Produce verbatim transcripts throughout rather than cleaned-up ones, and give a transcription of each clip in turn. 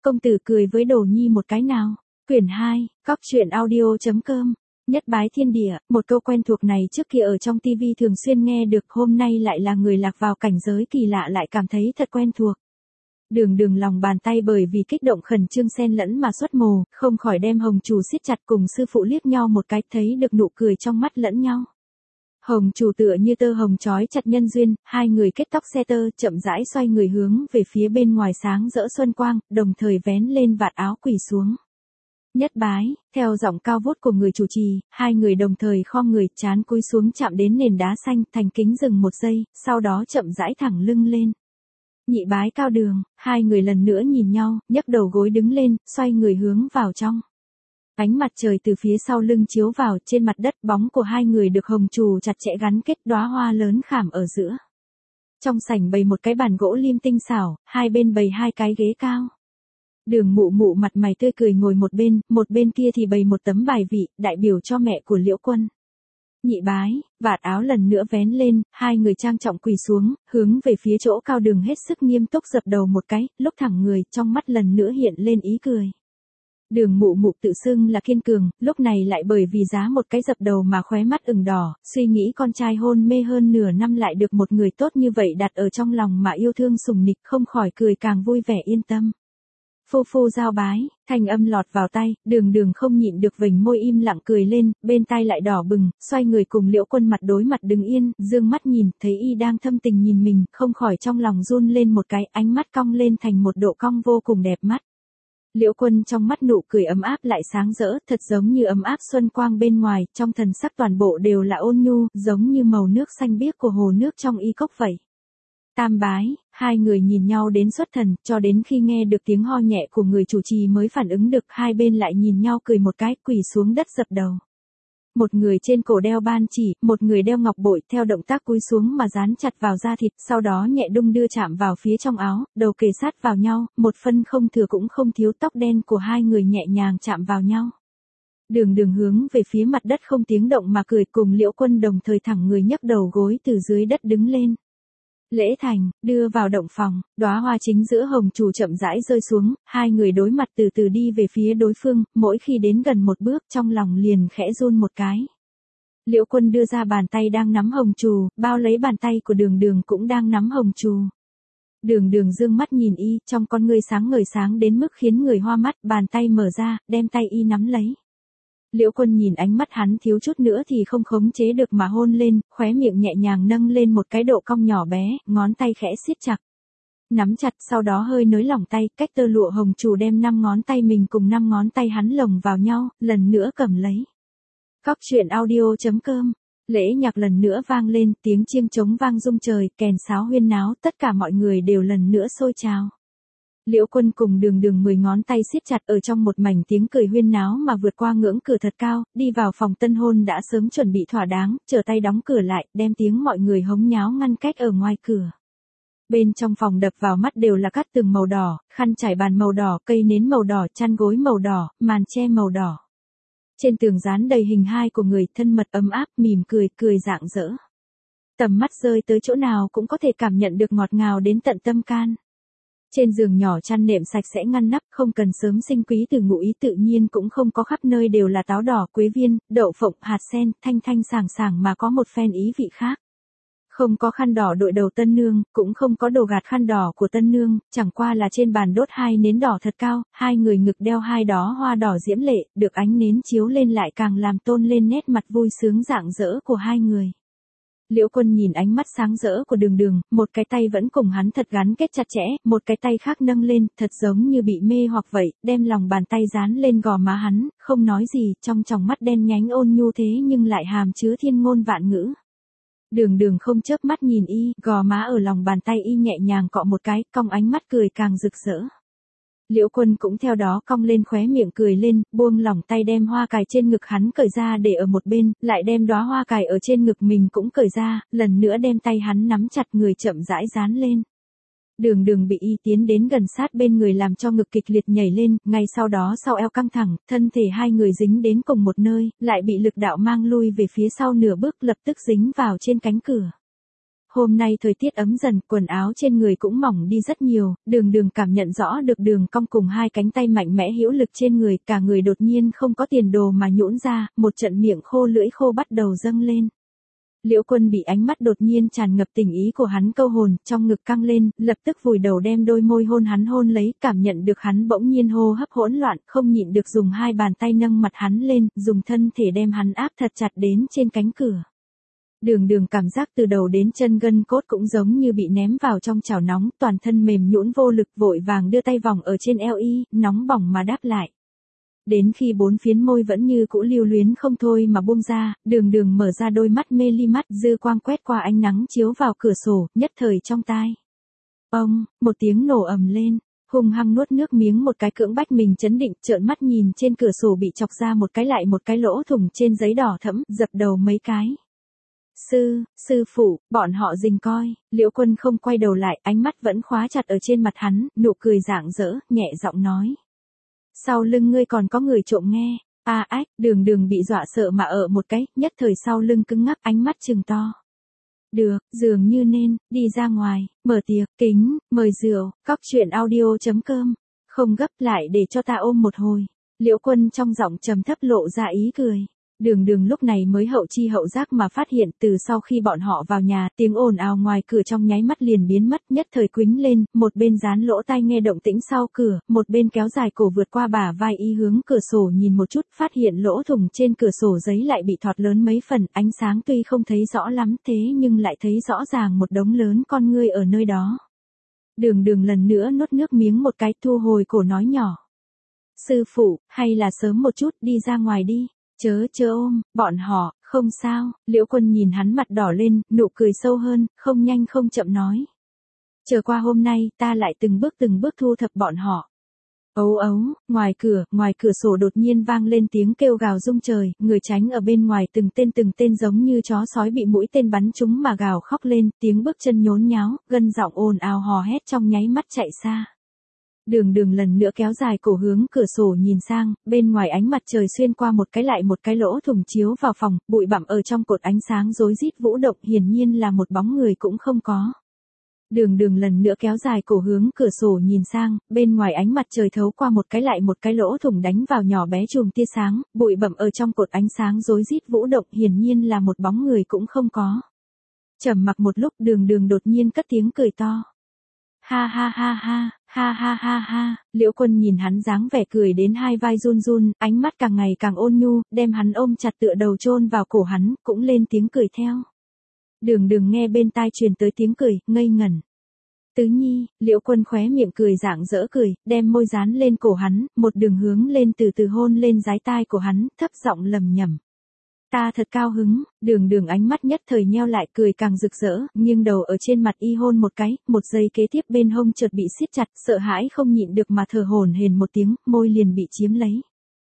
công tử cười với Đồ Nhi một cái nào. Quyển hai, cóc truyện audio chấm com. Nhất bái thiên địa, một câu quen thuộc này trước kia ở trong tivi thường xuyên nghe được, hôm nay lại là người lạc vào cảnh giới kỳ lạ lại cảm thấy thật quen thuộc. Đường đường lòng bàn tay bởi vì kích động khẩn trương xen lẫn mà xuất mồ, không khỏi đem Hồng Trù siết chặt, cùng sư phụ liếc nhau một cái, thấy được nụ cười trong mắt lẫn nhau. Hồng Trù tựa như tơ hồng trói chặt nhân duyên, hai người kết tóc xe tơ, chậm rãi xoay người hướng về phía bên ngoài sáng rỡ xuân quang, đồng thời vén lên vạt áo quỳ xuống. Nhất bái, theo giọng cao vút của người chủ trì, hai người đồng thời khom người, trán cúi xuống chạm đến nền đá xanh, thành kính dừng một giây, sau đó chậm rãi thẳng lưng lên. Nhị bái cao đường, hai người lần nữa nhìn nhau, nhấc đầu gối đứng lên, xoay người hướng vào trong. Ánh mặt trời từ phía sau lưng chiếu vào, trên mặt đất bóng của hai người được Hồng Trù chặt chẽ gắn kết, đóa hoa lớn khảm ở giữa. Trong sảnh bày một cái bàn gỗ lim tinh xảo, hai bên bày hai cái ghế cao. Đường Mụ Mụ mặt mày tươi cười ngồi một bên, một bên kia thì bày một tấm bài vị, đại biểu cho mẹ của Liễu Quân. Nhị bái, vạt áo lần nữa vén lên, hai người trang trọng quỳ xuống, hướng về phía chỗ cao đường hết sức nghiêm túc dập đầu một cái, lúc thẳng người, trong mắt lần nữa hiện lên ý cười. Đường Mụ Mụ tự xưng là kiên cường, lúc này lại bởi vì giá một cái dập đầu mà khóe mắt ửng đỏ, suy nghĩ con trai hôn mê hơn nửa năm lại được một người tốt như vậy đặt ở trong lòng mà yêu thương sủng nịch, không khỏi cười càng vui vẻ yên tâm. Phu phu giao bái, thanh âm lọt vào tai, đường đường không nhịn được vểnh môi im lặng cười lên, bên tai lại đỏ bừng, xoay người cùng Liễu Quân mặt đối mặt đứng yên, dương mắt nhìn, thấy y đang thâm tình nhìn mình, không khỏi trong lòng run lên một cái, ánh mắt cong lên thành một độ cong vô cùng đẹp mắt. Liễu Quân trong mắt nụ cười ấm áp lại sáng rỡ, thật giống như ấm áp xuân quang bên ngoài, trong thần sắc toàn bộ đều là ôn nhu, giống như màu nước xanh biếc của hồ nước trong y cốc vậy. Tam bái, hai người nhìn nhau đến xuất thần, cho đến khi nghe được tiếng ho nhẹ của người chủ trì mới phản ứng được, hai bên lại nhìn nhau cười một cái, quỳ xuống đất dập đầu. Một người trên cổ đeo ban chỉ, một người đeo ngọc bội, theo động tác cúi xuống mà dán chặt vào da thịt, sau đó nhẹ đung đưa chạm vào phía trong áo, đầu kề sát vào nhau, một phân không thừa cũng không thiếu, tóc đen của hai người nhẹ nhàng chạm vào nhau. Đường đường hướng về phía mặt đất không tiếng động mà cười, cùng Liễu Quân đồng thời thẳng người nhấc đầu gối từ dưới đất đứng lên. Lễ thành, đưa vào động phòng, đóa hoa chính giữa Hồng Trù chậm rãi rơi xuống, hai người đối mặt từ từ đi về phía đối phương, mỗi khi đến gần một bước trong lòng liền khẽ run một cái. Liễu Quân đưa ra bàn tay đang nắm Hồng Trù, bao lấy bàn tay của đường đường cũng đang nắm Hồng Trù. Đường đường dương mắt nhìn y, trong con ngươi sáng ngời sáng đến mức khiến người hoa mắt, bàn tay mở ra, đem tay y nắm lấy. Liễu Quân nhìn ánh mắt hắn thiếu chút nữa thì không khống chế được mà hôn lên, khóe miệng nhẹ nhàng nâng lên một cái độ cong nhỏ bé, ngón tay khẽ siết chặt. Nắm chặt, sau đó hơi nới lỏng tay, cách tơ lụa Hồng Trù đem năm ngón tay mình cùng năm ngón tay hắn lồng vào nhau, lần nữa cầm lấy. Cóc truyện audio chấm com. Lễ nhạc lần nữa vang lên, tiếng chiêng trống vang rung trời, kèn sáo huyên náo, tất cả mọi người đều lần nữa sôi trào. Liễu Quân cùng đường đường mười ngón tay siết chặt ở trong một mảnh tiếng cười huyên náo mà vượt qua ngưỡng cửa thật cao, đi vào phòng tân hôn đã sớm chuẩn bị thỏa đáng, trở tay đóng cửa lại, đem tiếng mọi người hống nháo ngăn cách ở ngoài cửa. Bên trong phòng đập vào mắt đều là cát tường màu đỏ, khăn trải bàn màu đỏ, cây nến màu đỏ, chăn gối màu đỏ, màn che màu đỏ. Trên tường dán đầy hình hai của người, thân mật ấm áp, mỉm cười, cười rạng rỡ. Tầm mắt rơi tới chỗ nào cũng có thể cảm nhận được ngọt ngào đến tận tâm can. Trên giường nhỏ chăn nệm sạch sẽ ngăn nắp, không cần sớm sinh quý từ ngụ ý, tự nhiên cũng không có khắp nơi đều là táo đỏ, quế viên, đậu phộng, hạt sen, thanh thanh sảng sảng mà có một phen ý vị khác. Không có khăn đỏ đội đầu tân nương, cũng không có đồ gạt khăn đỏ của tân nương, chẳng qua là trên bàn đốt hai nến đỏ thật cao, hai người ngực đeo hai đóa hoa đỏ diễm lệ, được ánh nến chiếu lên lại càng làm tôn lên nét mặt vui sướng rạng rỡ của hai người. Liễu Quân nhìn ánh mắt sáng rỡ của đường đường, một cái tay vẫn cùng hắn thật gắn kết chặt chẽ, một cái tay khác nâng lên, thật giống như bị mê hoặc vậy, đem lòng bàn tay dán lên gò má hắn, không nói gì, trong tròng mắt đen nhánh ôn nhu thế nhưng lại hàm chứa thiên ngôn vạn ngữ. Đường đường không chớp mắt nhìn y, gò má ở lòng bàn tay y nhẹ nhàng cọ một cái, cong ánh mắt cười càng rực rỡ. Liễu Quân cũng theo đó cong lên khóe miệng cười lên, buông lỏng tay đem hoa cài trên ngực hắn cởi ra để ở một bên, lại đem đóa hoa cài ở trên ngực mình cũng cởi ra, lần nữa đem tay hắn nắm chặt người chậm rãi dán lên. Đường đường bị y tiến đến gần sát bên người làm cho ngực kịch liệt nhảy lên, ngay sau đó sau eo căng thẳng, thân thể hai người dính đến cùng một nơi, lại bị lực đạo mang lui về phía sau nửa bước, lập tức dính vào trên cánh cửa. Hôm nay thời tiết ấm dần, quần áo trên người cũng mỏng đi rất nhiều, đường đường cảm nhận rõ được đường cong cùng hai cánh tay mạnh mẽ hữu lực trên người, cả người đột nhiên không có tiền đồ mà nhũn ra, một trận miệng khô lưỡi khô bắt đầu dâng lên. Liễu Quân bị ánh mắt đột nhiên tràn ngập tình ý của hắn câu hồn, trong ngực căng lên, lập tức vùi đầu đem đôi môi hôn hắn hôn lấy, cảm nhận được hắn bỗng nhiên hô hấp hỗn loạn, không nhịn được dùng hai bàn tay nâng mặt hắn lên, dùng thân thể đem hắn áp thật chặt đến trên cánh cửa. Đường đường cảm giác từ đầu đến chân gân cốt cũng giống như bị ném vào trong chảo nóng, toàn thân mềm nhũn vô lực vội vàng đưa tay vòng ở trên eo y, nóng bỏng mà đáp lại. Đến khi bốn phiến môi vẫn như cũ lưu luyến không thôi mà buông ra, đường đường mở ra đôi mắt mê ly mắt, dư quang quét qua ánh nắng chiếu vào cửa sổ, nhất thời trong tai. Ông, một tiếng nổ ầm lên, hung hăng nuốt nước miếng một cái cưỡng bách mình chấn định, trợn mắt nhìn trên cửa sổ bị chọc ra một cái lại một cái lỗ thủng trên giấy đỏ thẫm, dập đầu mấy cái. Sư, sư phụ, bọn họ rình coi, Liễu Quân không quay đầu lại, ánh mắt vẫn khóa chặt ở trên mặt hắn, nụ cười rạng rỡ, nhẹ giọng nói. Sau lưng ngươi còn có người trộm nghe, a à, ách, đường đường bị dọa sợ mà ở một cái, nhất thời sau lưng cứng ngắc ánh mắt trừng to. Được, dường như nên, đi ra ngoài, mở tiệc, kính, mời rượu, cóc truyện audio chấm com, không gấp lại để cho ta ôm một hồi. Liễu Quân trong giọng trầm thấp lộ ra ý cười. Đường đường lúc này mới hậu chi hậu giác mà phát hiện từ sau khi bọn họ vào nhà, tiếng ồn ào ngoài cửa trong nháy mắt liền biến mất, nhất thời quính lên, một bên dán lỗ tai nghe động tĩnh sau cửa, một bên kéo dài cổ vượt qua bả vai y hướng cửa sổ nhìn một chút, phát hiện lỗ thủng trên cửa sổ giấy lại bị thọt lớn mấy phần, ánh sáng tuy không thấy rõ lắm thế nhưng lại thấy rõ ràng một đống lớn con ngươi ở nơi đó. Đường đường lần nữa nuốt nước miếng một cái, thu hồi cổ nói nhỏ. Sư phụ, hay là sớm một chút đi ra ngoài đi. Chớ chớ ôm, bọn họ, không sao, Liễu Quân nhìn hắn mặt đỏ lên, nụ cười sâu hơn, không nhanh không chậm nói. Chờ qua hôm nay, ta lại từng bước từng bước thu thập bọn họ. Ấu ấu, ngoài cửa, ngoài cửa sổ đột nhiên vang lên tiếng kêu gào rung trời, người tránh ở bên ngoài từng tên từng tên giống như chó sói bị mũi tên bắn trúng mà gào khóc lên, tiếng bước chân nhốn nháo, gân giọng ồn ào hò hét trong nháy mắt chạy xa. Đường đường lần nữa kéo dài cổ hướng cửa sổ nhìn sang, bên ngoài ánh mặt trời xuyên qua một cái lại một cái lỗ thủng chiếu vào phòng, bụi bặm ở trong cột ánh sáng rối rít vũ động, hiển nhiên là một bóng người cũng không có. Đường đường lần nữa kéo dài cổ hướng cửa sổ nhìn sang, bên ngoài ánh mặt trời thấu qua một cái lại một cái lỗ thủng đánh vào nhỏ bé chùm tia sáng, bụi bặm ở trong cột ánh sáng rối rít vũ động, hiển nhiên là một bóng người cũng không có. Trầm mặc một lúc, đường đường đột nhiên cất tiếng cười to. Ha ha ha ha, ha ha ha ha, Liễu Quân nhìn hắn dáng vẻ cười đến hai vai run run, ánh mắt càng ngày càng ôn nhu, đem hắn ôm chặt tựa đầu chôn vào cổ hắn, cũng lên tiếng cười theo. Đường đường nghe bên tai truyền tới tiếng cười, ngây ngẩn. Tứ Nhi, Liễu Quân khóe miệng cười rạng rỡ cười, đem môi dán lên cổ hắn, một đường hướng lên từ từ hôn lên dái tai của hắn, thấp giọng lầm nhầm. Ta thật cao hứng, đường đường ánh mắt nhất thời nheo lại cười càng rực rỡ, nghiêng đầu ở trên mặt y hôn một cái, một giây kế tiếp bên hông chợt bị siết chặt, sợ hãi không nhịn được mà thở hổn hển một tiếng, môi liền bị chiếm lấy.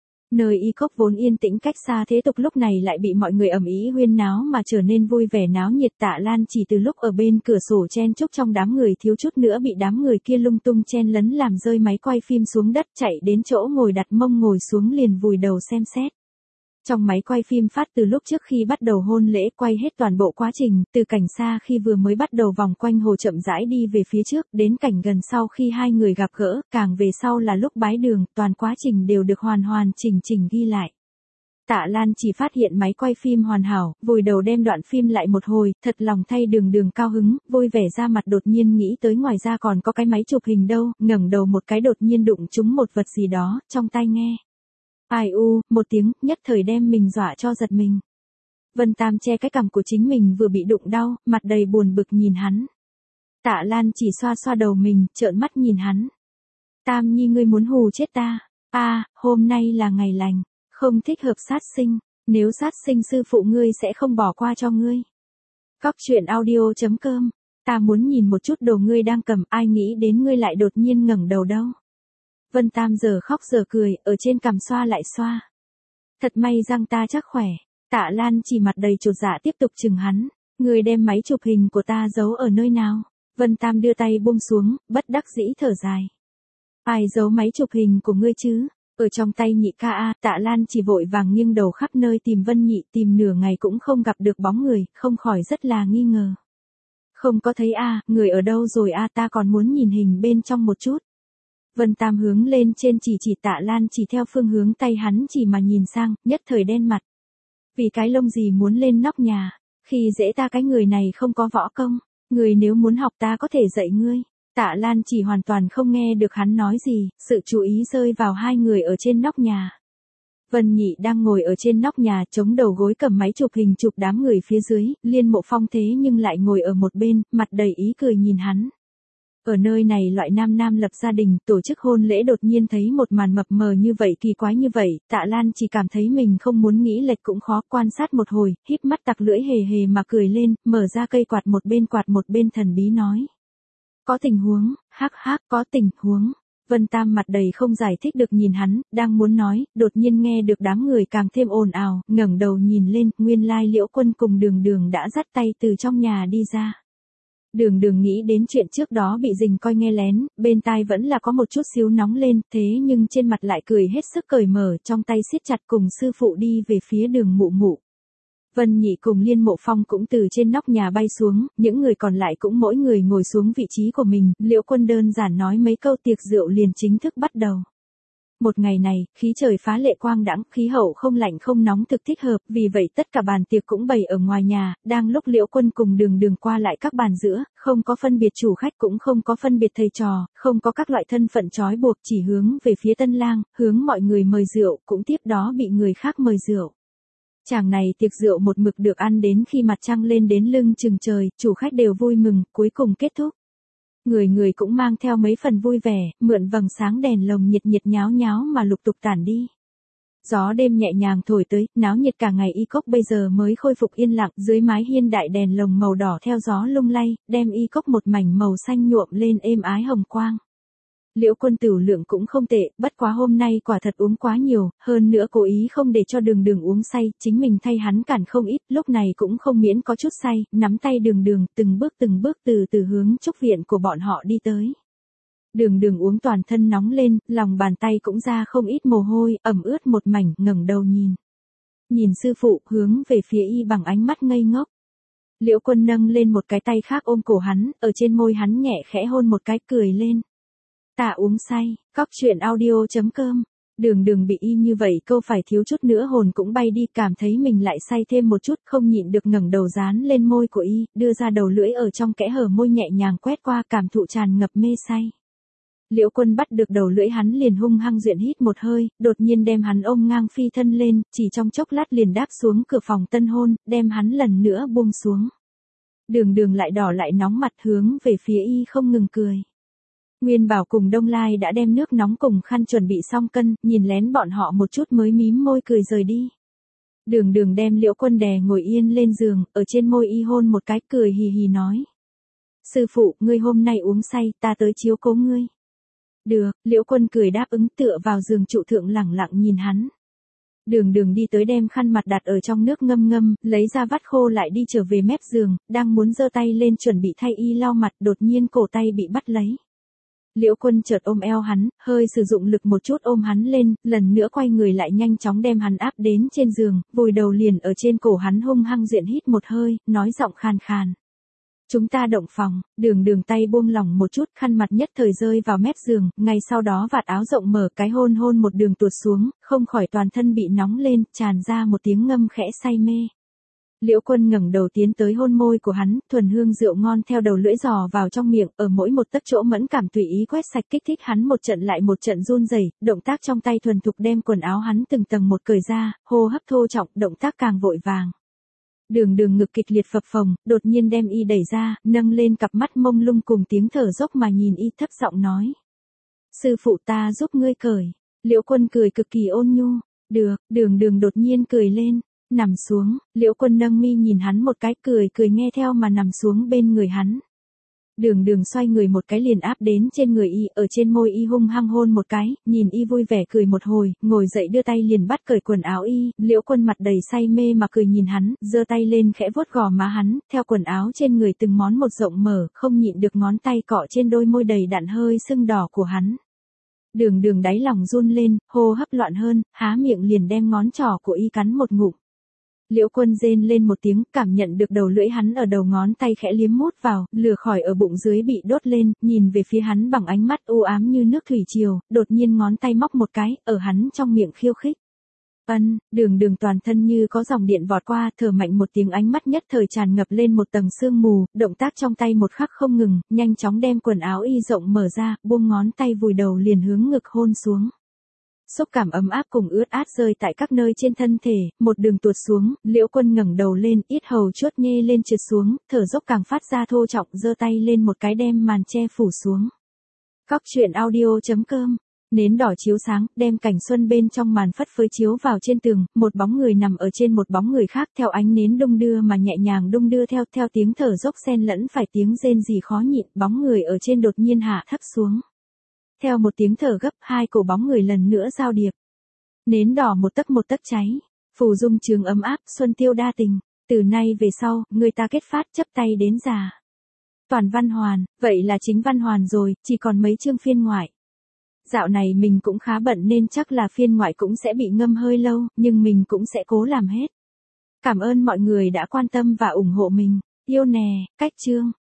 Nơi y cốc vốn yên tĩnh cách xa thế tục lúc này lại bị mọi người ầm ĩ huyên náo mà trở nên vui vẻ náo nhiệt. Tạ Lan chỉ từ lúc ở bên cửa sổ chen chúc trong đám người thiếu chút nữa bị đám người kia lung tung chen lấn làm rơi máy quay phim xuống đất, chạy đến chỗ ngồi đặt mông ngồi xuống liền vùi đầu xem xét. Trong máy quay phim phát từ lúc trước khi bắt đầu hôn lễ quay hết toàn bộ quá trình, từ cảnh xa khi vừa mới bắt đầu vòng quanh hồ chậm rãi đi về phía trước, đến cảnh gần sau khi hai người gặp gỡ, càng về sau là lúc bái đường, toàn quá trình đều được hoàn hoàn chỉnh chỉnh ghi lại. Tạ Lan chỉ phát hiện máy quay phim hoàn hảo, vùi đầu đem đoạn phim lại một hồi, thật lòng thay đường đường cao hứng, vui vẻ ra mặt đột nhiên nghĩ tới ngoài ra còn có cái máy chụp hình đâu, ngẩng đầu một cái đột nhiên đụng trúng một vật gì đó, trong tai nghe. Ai u, một tiếng, nhất thời đem mình dọa cho giật mình. Vân Tam che cái cằm của chính mình vừa bị đụng đau, mặt đầy buồn bực nhìn hắn. Tạ Lan chỉ xoa xoa đầu mình, trợn mắt nhìn hắn. Tam Nhi ngươi muốn hù chết ta. A, à, hôm nay là ngày lành, không thích hợp sát sinh, nếu sát sinh sư phụ ngươi sẽ không bỏ qua cho ngươi. Cóc truyện audio chấm com, ta muốn nhìn một chút đồ ngươi đang cầm, ai nghĩ đến ngươi lại đột nhiên ngẩng đầu đâu. Vân Tam giờ khóc giờ cười, ở trên cằm xoa lại xoa. Thật may răng ta chắc khỏe. Tạ Lan chỉ mặt đầy chột dạ tiếp tục chừng hắn. Người đem máy chụp hình của ta giấu ở nơi nào? Vân Tam đưa tay buông xuống, bất đắc dĩ thở dài. Ai giấu máy chụp hình của ngươi chứ? Ở trong tay nhị ca a. Tạ Lan chỉ vội vàng nghiêng đầu khắp nơi tìm Vân Nhị, tìm nửa ngày cũng không gặp được bóng người, không khỏi rất là nghi ngờ. Không có thấy a, người ở đâu rồi a, ta còn muốn nhìn hình bên trong một chút. Vân Tam hướng lên trên chỉ chỉ Tạ Lan chỉ theo phương hướng tay hắn chỉ mà nhìn sang, nhất thời đen mặt. Vì cái lông gì muốn lên nóc nhà, khi dễ ta cái người này không có võ công, người nếu muốn học ta có thể dạy ngươi. Tạ Lan chỉ hoàn toàn không nghe được hắn nói gì, sự chú ý rơi vào hai người ở trên nóc nhà. Vân Nhị đang ngồi ở trên nóc nhà chống đầu gối cầm máy chụp hình chụp đám người phía dưới, Liên Mộ Phong thế nhưng lại ngồi ở một bên, mặt đầy ý cười nhìn hắn. Ở nơi này loại nam nam lập gia đình, tổ chức hôn lễ đột nhiên thấy một màn mập mờ như vậy kỳ quái như vậy, Tạ Lan chỉ cảm thấy mình không muốn nghĩ lệch cũng khó, quan sát một hồi, híp mắt tặc lưỡi hề hề mà cười lên, mở ra cây quạt một bên quạt một bên thần bí nói. Có tình huống, hắc hắc, có tình huống. Vân Tam mặt đầy không giải thích được nhìn hắn, đang muốn nói, đột nhiên nghe được đám người càng thêm ồn ào, ngẩng đầu nhìn lên, nguyên lai Liễu Quân cùng Đường Đường đã dắt tay từ trong nhà đi ra. Đường Đường nghĩ đến chuyện trước đó bị Dình coi nghe lén, bên tai vẫn là có một chút xíu nóng lên, thế nhưng trên mặt lại cười hết sức cởi mở, trong tay siết chặt cùng sư phụ đi về phía Đường Mụ Mụ. Vân Nhị cùng Liên Mộ Phong cũng từ trên nóc nhà bay xuống, những người còn lại cũng mỗi người ngồi xuống vị trí của mình, Liễu Quân đơn giản nói mấy câu tiệc rượu liền chính thức bắt đầu. Một ngày này, khí trời phá lệ quang đãng, khí hậu không lạnh không nóng thực thích hợp, vì vậy tất cả bàn tiệc cũng bày ở ngoài nhà, đang lúc Liễu Quân cùng Đường Đường qua lại các bàn giữa, không có phân biệt chủ khách cũng không có phân biệt thầy trò, không có các loại thân phận trói buộc, chỉ hướng về phía tân lang, hướng mọi người mời rượu, cũng tiếp đó bị người khác mời rượu. Chàng này tiệc rượu một mực được ăn đến khi mặt trăng lên đến lưng chừng trời, chủ khách đều vui mừng, cuối cùng kết thúc. Người người cũng mang theo mấy phần vui vẻ, mượn vầng sáng đèn lồng nhiệt nhiệt nháo nháo mà lục tục tản đi. Gió đêm nhẹ nhàng thổi tới, náo nhiệt cả ngày y cốc bây giờ mới khôi phục yên lặng, dưới mái hiên đại đèn lồng màu đỏ theo gió lung lay, đem y cốc một mảnh màu xanh nhuộm lên êm ái hồng quang. Liễu Quân tửu lượng cũng không tệ, bất quá hôm nay quả thật uống quá nhiều, hơn nữa cố ý không để cho Đường Đường uống say, chính mình thay hắn cản không ít, lúc này cũng không miễn có chút say, nắm tay Đường Đường, từng bước từng bước từ từ hướng trúc viện của bọn họ đi tới. Đường Đường uống toàn thân nóng lên, lòng bàn tay cũng ra không ít mồ hôi, ẩm ướt một mảnh, ngẩng đầu nhìn. Nhìn sư phụ, hướng về phía y bằng ánh mắt ngây ngốc. Liễu Quân nâng lên một cái tay khác ôm cổ hắn, ở trên môi hắn nhẹ khẽ hôn một cái, cười lên. Ta uống say, cóc truyện audio chấm com. Đường Đường bị y như vậy câu phải thiếu chút nữa hồn cũng bay đi, cảm thấy mình lại say thêm một chút, không nhịn được ngẩng đầu dán lên môi của y, đưa ra đầu lưỡi ở trong kẽ hở môi nhẹ nhàng quét qua, cảm thụ tràn ngập mê say. Liễu Quân bắt được đầu lưỡi hắn liền hung hăng duyện hít một hơi, đột nhiên đem hắn ôm ngang phi thân lên, chỉ trong chốc lát liền đáp xuống cửa phòng tân hôn, đem hắn lần nữa buông xuống. Đường Đường lại đỏ lại nóng mặt hướng về phía y không ngừng cười. Nguyên Bảo cùng Đông Lai đã đem nước nóng cùng khăn chuẩn bị xong cân, nhìn lén bọn họ một chút mới mím môi cười rời đi. Đường Đường đem Liễu Quân đè ngồi yên lên giường, ở trên môi y hôn một cái, cười hì hì nói. Sư phụ, ngươi hôm nay uống say, ta tới chiếu cố ngươi. Được, Liễu Quân cười đáp ứng, tựa vào giường trụ thượng lẳng lặng nhìn hắn. Đường Đường đi tới đem khăn mặt đặt ở trong nước ngâm ngâm, lấy ra vắt khô lại đi trở về mép giường, đang muốn giơ tay lên chuẩn bị thay y lau mặt, đột nhiên cổ tay bị bắt lấy. Liễu Quân chợt ôm eo hắn, hơi sử dụng lực một chút ôm hắn lên, lần nữa quay người lại nhanh chóng đem hắn áp đến trên giường, vùi đầu liền ở trên cổ hắn hung hăng duyện hít một hơi, nói giọng khàn khàn. Chúng ta động phòng, Đường Đường tay buông lỏng một chút, khăn mặt nhất thời rơi vào mép giường, ngay sau đó vạt áo rộng mở, cái hôn hôn một đường tuột xuống, không khỏi toàn thân bị nóng lên, tràn ra một tiếng ngâm khẽ say mê. Liễu Quân ngẩng đầu tiến tới hôn môi của hắn, thuần hương rượu ngon theo đầu lưỡi giò vào trong miệng, ở mỗi một tấc chỗ mẫn cảm tùy ý quét sạch, kích thích hắn một trận lại một trận run rẩy, động tác trong tay thuần thục đem quần áo hắn từng tầng một cởi ra, hô hấp thô trọng, động tác càng vội vàng. Đường Đường ngực kịch liệt phập phồng, đột nhiên đem y đẩy ra, nâng lên cặp mắt mông lung cùng tiếng thở dốc mà nhìn y, thấp giọng nói. Sư phụ, ta giúp ngươi cởi. Liễu Quân cười cực kỳ ôn nhu. Được, Đường Đường đột nhiên cười lên. Nằm xuống, Liễu Quân nâng mi nhìn hắn một cái, cười cười nghe theo mà nằm xuống bên người hắn. Đường Đường xoay người một cái liền áp đến trên người y, ở trên môi y hung hăng hôn một cái, nhìn y vui vẻ cười một hồi, ngồi dậy đưa tay liền bắt cởi quần áo y, Liễu Quân mặt đầy say mê mà cười nhìn hắn, giơ tay lên khẽ vuốt gò má hắn, theo quần áo trên người từng món một rộng mở, không nhịn được ngón tay cọ trên đôi môi đầy đặn hơi sưng đỏ của hắn. Đường Đường đáy lòng run lên, hô hấp loạn hơn, há miệng liền đem ngón trỏ của y cắn một ngụm. Liễu Quân rên lên một tiếng, cảm nhận được đầu lưỡi hắn ở đầu ngón tay khẽ liếm mút vào, lửa khỏi ở bụng dưới bị đốt lên, nhìn về phía hắn bằng ánh mắt u ám như nước thủy triều, đột nhiên ngón tay móc một cái, ở hắn trong miệng khiêu khích. Ân, đường đường toàn thân như có dòng điện vọt qua, thở mạnh một tiếng, ánh mắt nhất thời tràn ngập lên một tầng sương mù, động tác trong tay một khắc không ngừng, nhanh chóng đem quần áo y rộng mở ra, buông ngón tay vùi đầu liền hướng ngực hôn xuống. Xúc cảm ấm áp cùng ướt át rơi tại các nơi trên thân thể, một đường tuột xuống, Liễu Quân ngẩng đầu lên, yết hầu chốt nhê lên trượt xuống, thở dốc càng phát ra thô trọng, giơ tay lên một cái đem màn che phủ xuống. Cóc truyện audio chấm com. Nến đỏ chiếu sáng, đem cảnh xuân bên trong màn phất phới chiếu vào trên tường, một bóng người nằm ở trên một bóng người khác, theo ánh nến đung đưa mà nhẹ nhàng đung đưa theo, theo tiếng thở dốc xen lẫn phải tiếng rên rỉ khó nhịn, bóng người ở trên đột nhiên hạ thấp xuống. Theo một tiếng thở gấp, hai cổ bóng người lần nữa giao điệp. Nến đỏ một tấc một tấc cháy, phù dung trường ấm áp, xuân tiêu đa tình, từ nay về sau, người ta kết phát chấp tay đến già. Toàn văn hoàn, vậy là chính văn hoàn rồi, chỉ còn mấy chương phiên ngoại. Dạo này mình cũng khá bận nên chắc là phiên ngoại cũng sẽ bị ngâm hơi lâu, nhưng mình cũng sẽ cố làm hết. Cảm ơn mọi người đã quan tâm và ủng hộ mình. Yêu nè, cách chương.